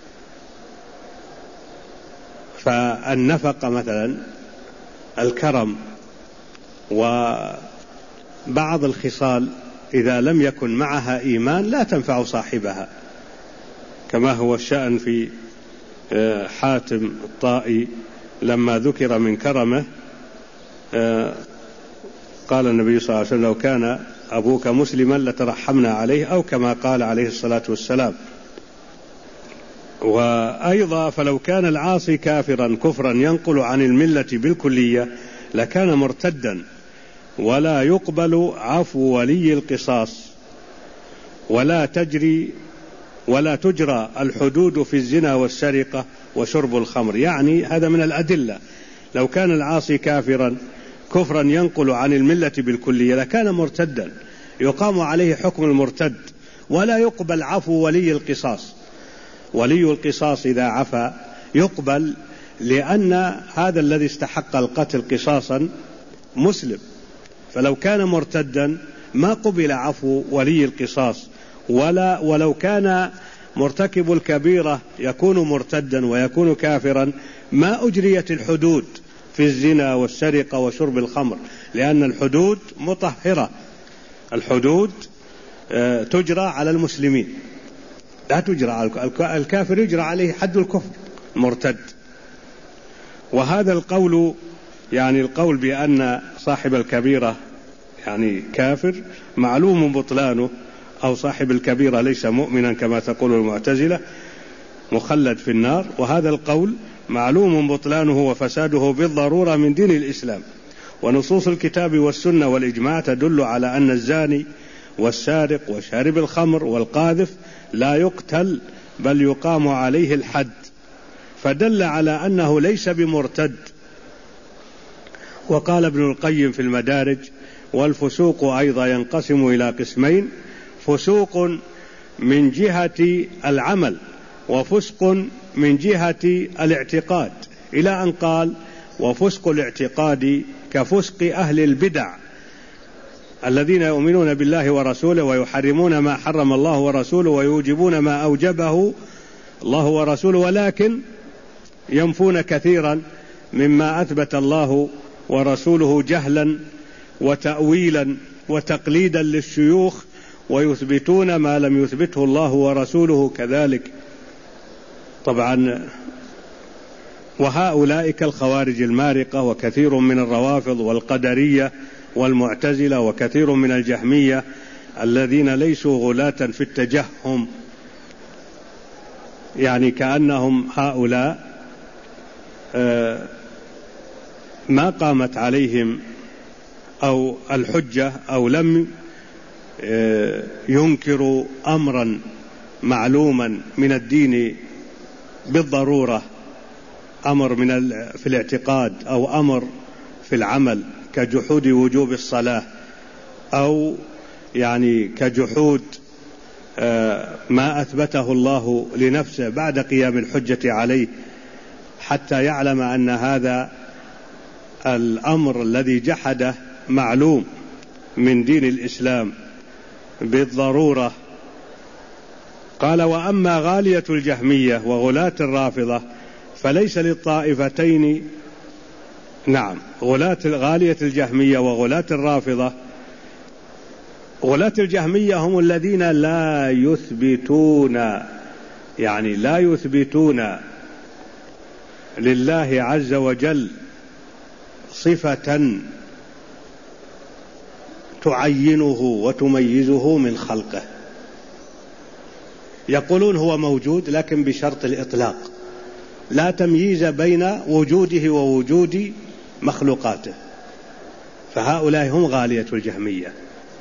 فالنفقة مثلا، الكرم، وبعض الخصال إذا لم يكن معها إيمان لا تنفع صاحبها، كما هو الشأن في حاتم الطائي لما ذكر من كرمه قال النبي صلى الله عليه وسلم: لو كان أبوك مسلما لترحمنا عليه، أو كما قال عليه الصلاة والسلام. وأيضا فلو كان العاصي كافرا كفرا ينقل عن الملة بالكلية لكان مرتدا، ولا يقبل عفو ولي القصاص. ولا تجرى الحدود في الزنا والسرقة وشرب الخمر. يعني هذا من الأدلة. لو كان العاصي كافرا كفرا ينقل عن الملة بالكلية لكان مرتدا، يقام عليه حكم المرتد، ولا يقبل عفو ولي القصاص. ولي القصاص إذا عفا يقبل، لأن هذا الذي استحق القتل قصاصا مسلم، فلو كان مرتدا ما قبل عفو ولي القصاص. ولو كان مرتكب الكبيرة يكون مرتدا ويكون كافرا ما أجريت الحدود في الزنا والسرقة وشرب الخمر، لأن الحدود مطهرة. الحدود تجرى على المسلمين، لا تجرى على الكافر، يجرى عليه حد الكفر مرتد. وهذا القول، يعني القول بأن صاحب الكبيرة يعني كافر، معلوم بطلانه، أو صاحب الكبيرة ليس مؤمنا كما تقول المعتزلة مخلد في النار. وهذا القول معلوم بطلانه وفساده بالضرورة من دين الإسلام. ونصوص الكتاب والسنة والإجماع تدل على أن الزاني والسارق وشارب الخمر والقاذف لا يقتل بل يقام عليه الحد، فدل على أنه ليس بمرتد. وقال ابن القيم في المدارج: والفسوق أيضا ينقسم إلى قسمين: فسوق من جهة العمل وفسق من جهة الاعتقاد، إلى أن قال: وفسق الاعتقاد كفسق أهل البدع الذين يؤمنون بالله ورسوله ويحرمون ما حرم الله ورسوله ويوجبون ما أوجبه الله ورسوله، ولكن ينفون كثيرا مما أثبت الله ورسوله جهلا وتأويلا وتقليدا للشيوخ، ويثبتون ما لم يثبته الله ورسوله كذلك. طبعا وهؤلاء كالخوارج المارقة، وكثير من الروافض والقدرية والمعتزلة، وكثير من الجهمية الذين ليسوا غلاة في التجهم، يعني كأنهم هؤلاء ما قامت عليهم أو الحجة، أو لم ينكروا أمرا معلوما من الدين بالضرورة، أمر في الاعتقاد أو أمر في العمل، كجحود وجوب الصلاة، أو يعني كجحود ما أثبته الله لنفسه بعد قيام الحجة عليه، حتى يعلم أن هذا الأمر الذي جحده معلوم من دين الإسلام بالضرورة. قال: وأما غالية الجهمية وغلاة الرافضة فليس للطائفتين، غالية الجهمية وغلاة الرافضة. غلاة الجهمية هم الذين لا يثبتون لله عز وجل صفة تعينه وتميزه من خلقه. يقولون هو موجود لكن بشرط الإطلاق، لا تمييز بين وجوده ووجود مخلوقاته، فهؤلاء هم غالية الجهمية.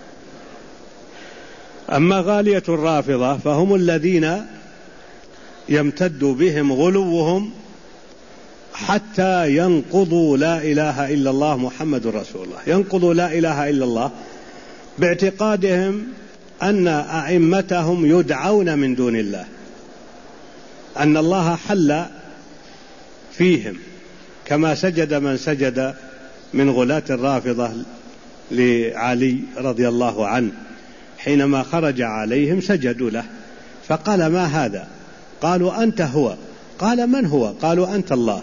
أما غالية الرافضة فهم الذين يمتد بهم غلوهم حتى ينقضوا لا إله إلا الله محمد رسول الله، ينقضوا لا إله إلا الله باعتقادهم أن أئمتهم يدعون من دون الله، أن الله حل فيهم، كما سجد من سجد من غلاة الرافضة لعلي رضي الله عنه، حينما خرج عليهم سجدوا له، فقال: ما هذا؟ قالوا: أنت هو. قال: من هو؟ قالوا: أنت الله.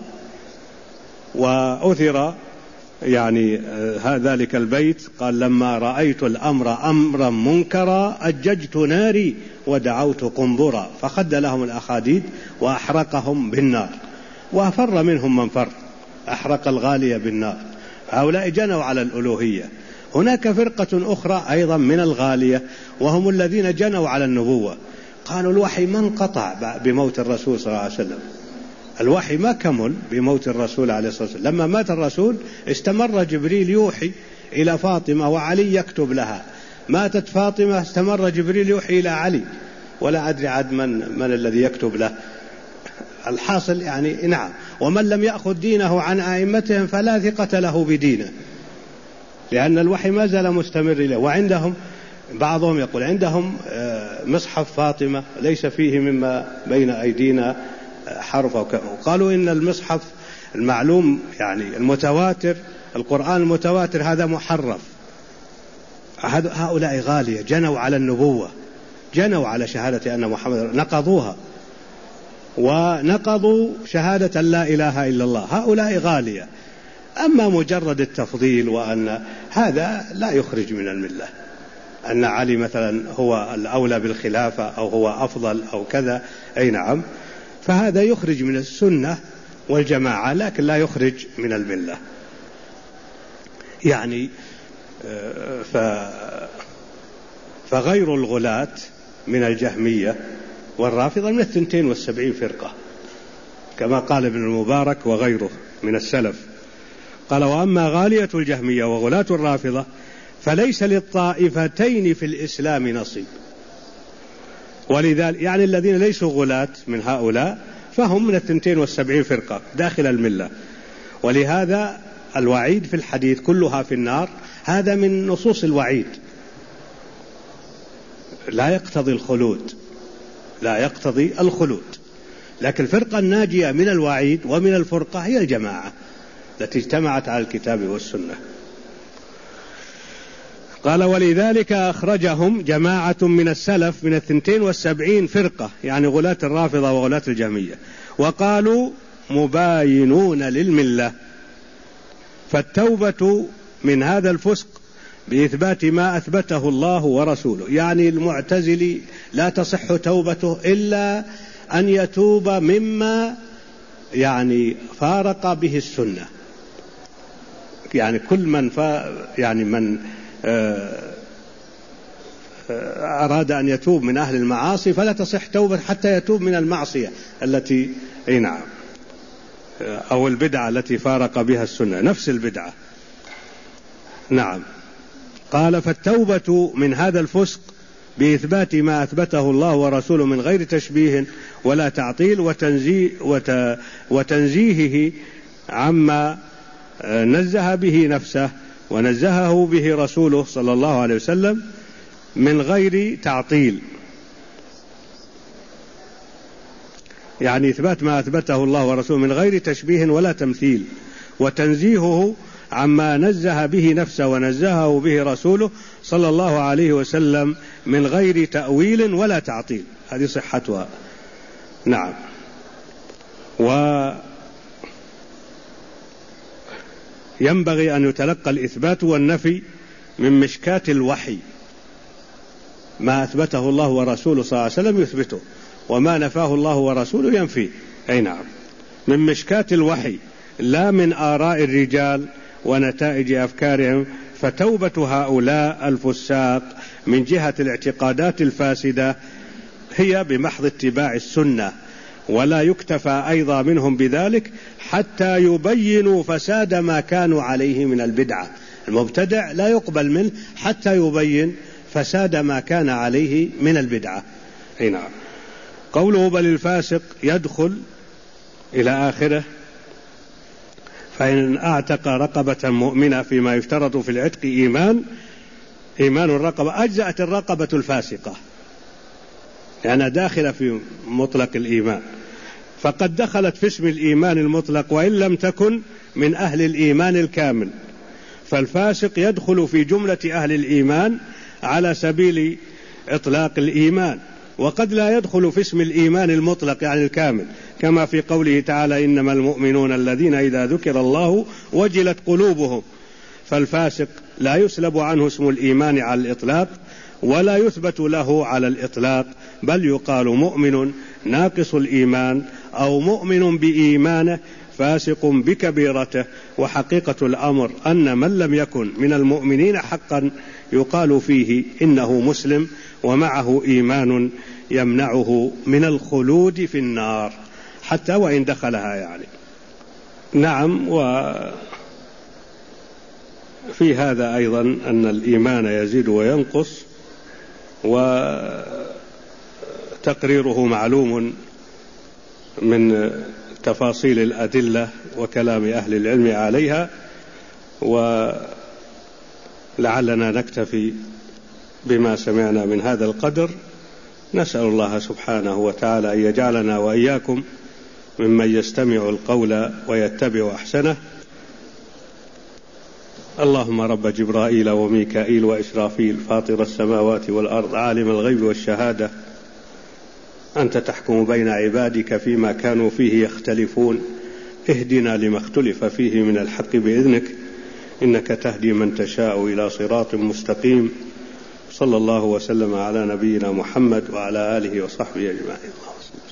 وأثر يعني ذلك البيت، قال: لما رأيت الأمر أمرا منكرا أججت ناري ودعوت قنبرا، فخد لهم الأخاديد وأحرقهم بالنار، وأفر منهم من فر، أحرق الغالية بالنار. هؤلاء جنوا على الألوهية. هناك فرقة أخرى أيضا من الغالية، وهم الذين جنوا على النبوة. قالوا: الوحي ما انقطع بموت الرسول صلى الله عليه وسلم، الوحي ما كمل بموت الرسول عليه الصلاة والسلام. لما مات الرسول استمر جبريل يوحي إلى فاطمة وعلي يكتب لها، ماتت فاطمة استمر جبريل يوحي إلى علي، ولا أدري عاد من الذي يكتب له. الحاصل يعني نعم، ومن لم يأخذ دينه عن أئمتهم فلا ثقة له بدينه، لأن الوحي ما زال مستمر إليه. وعندهم بعضهم يقول عندهم مصحف فاطمة ليس فيه مما بين أيدينا حرف، وقالوا إن المصحف المعلوم يعني المتواتر، القرآن المتواتر هذا محرف. هؤلاء غالية، جنوا على النبوة، جنوا على شهادة أن محمد، نقضوها ونقضوا شهادة لا إله إلا الله. هؤلاء غالية. أما مجرد التفضيل وأن هذا لا يخرج من الملة، أن علي مثلا هو الأولى بالخلافة أو هو أفضل أو كذا، أي نعم، فهذا يخرج من السنة والجماعة، لكن لا يخرج من الملة. يعني فغير الغلاة من الجهمية والرافضة من 72 فرقة، كما قال ابن المبارك وغيره من السلف. قال: وأما غالية الجهمية وغلاة الرافضة فليس للطائفتين في الإسلام نصيب. ولذلك يعني الذين ليسوا غلاة من هؤلاء فهم من 72 فرقة داخل الملة. ولهذا الوعيد في الحديث كلها في النار هذا من نصوص الوعيد، لا يقتضي الخلود، لا يقتضي الخلود. لكن الفرقة الناجية من الوعيد ومن الفرقة هي الجماعة التي اجتمعت على الكتاب والسنة. قال: ولذلك أخرجهم جماعة من السلف من 72 فرقة، يعني غلاة الرافضة وغلاة الجهمية، وقالوا مباينون للملة. فالتوبة من هذا الفسق بإثبات ما أثبته الله ورسوله، يعني المعتزلي لا تصح توبته إلا أن يتوب مما يعني فارق به السنة. يعني كل من من أراد أن يتوب من أهل المعاصي فلا تصح توبة حتى يتوب من المعصية التي نعم أو البدعة التي فارق بها السنة، نفس البدعة. نعم. قال: فالتوبة من هذا الفسق بإثبات ما أثبته الله ورسوله من غير تشبيه ولا تعطيل، وتنزيهه عما نزه به نفسه ونزهه به رسوله صلى الله عليه وسلم من غير تعطيل، يعني إثبات ما أثبته الله ورسوله من غير تشبيه ولا تمثيل، وتنزيهه عما نزه به نفسه ونزهه به رسوله صلى الله عليه وسلم من غير تأويل ولا تعطيل. هذه صحتها. نعم. وينبغي أن يتلقى الإثبات والنفي من مشكاة الوحي، ما أثبته الله ورسوله صلى الله عليه وسلم يثبته، وما نفاه الله ورسوله ينفيه. أي نعم، من مشكاة الوحي، لا من آراء الرجال ونتائج أفكارهم. فتوبة هؤلاء الفساق من جهة الاعتقادات الفاسدة هي بمحض اتباع السنة، ولا يكتفى أيضا منهم بذلك حتى يبينوا فساد ما كانوا عليه من البدعة. المبتدع لا يقبل منه حتى يبين فساد ما كان عليه من البدعة. هنا قوله: بل الفاسق يدخل إلى آخره. فإن أعتق رقبة مؤمنة فيما يفترض في العتق إيمان الرقبة، أجزأت الرقبة الفاسقة لأنها داخلة في مطلق الإيمان، فقد دخلت في اسم الإيمان المطلق وإن لم تكن من أهل الإيمان الكامل. فالفاسق يدخل في جملة أهل الإيمان على سبيل إطلاق الإيمان، وقد لا يدخل في اسم الإيمان المطلق يعني الكامل، كما في قوله تعالى: إنما المؤمنون الذين إذا ذكر الله وجلت قلوبهم. فالفاسق لا يسلب عنه اسم الإيمان على الإطلاق ولا يثبت له على الإطلاق، بل يقال مؤمن ناقص الإيمان أو مؤمن بإيمانه فاسق بكبيرته. وحقيقة الأمر أن من لم يكن من المؤمنين حقا يقال فيه إنه مسلم ومعه إيمان يمنعه من الخلود في النار حتى وإن دخلها يعني. نعم. في هذا أيضا أن الإيمان يزيد وينقص، وتقريره معلوم من تفاصيل الأدلة وكلام أهل العلم عليها، ولعلنا نكتفي بما سمعنا من هذا القدر. نسأل الله سبحانه وتعالى أن يجعلنا وإياكم ممن يستمع القول ويتبع أحسنه. اللهم رب جبرائيل وميكائيل وإسرافيل فاطر السماوات والأرض عالم الغيب والشهادة، أنت تحكم بين عبادك فيما كانوا فيه يختلفون، اهدنا لما اختلف فيه من الحق بإذنك، إنك تهدي من تشاء إلى صراط مستقيم. صلى الله وسلم على نبينا محمد وعلى آله وصحبه أجمعين.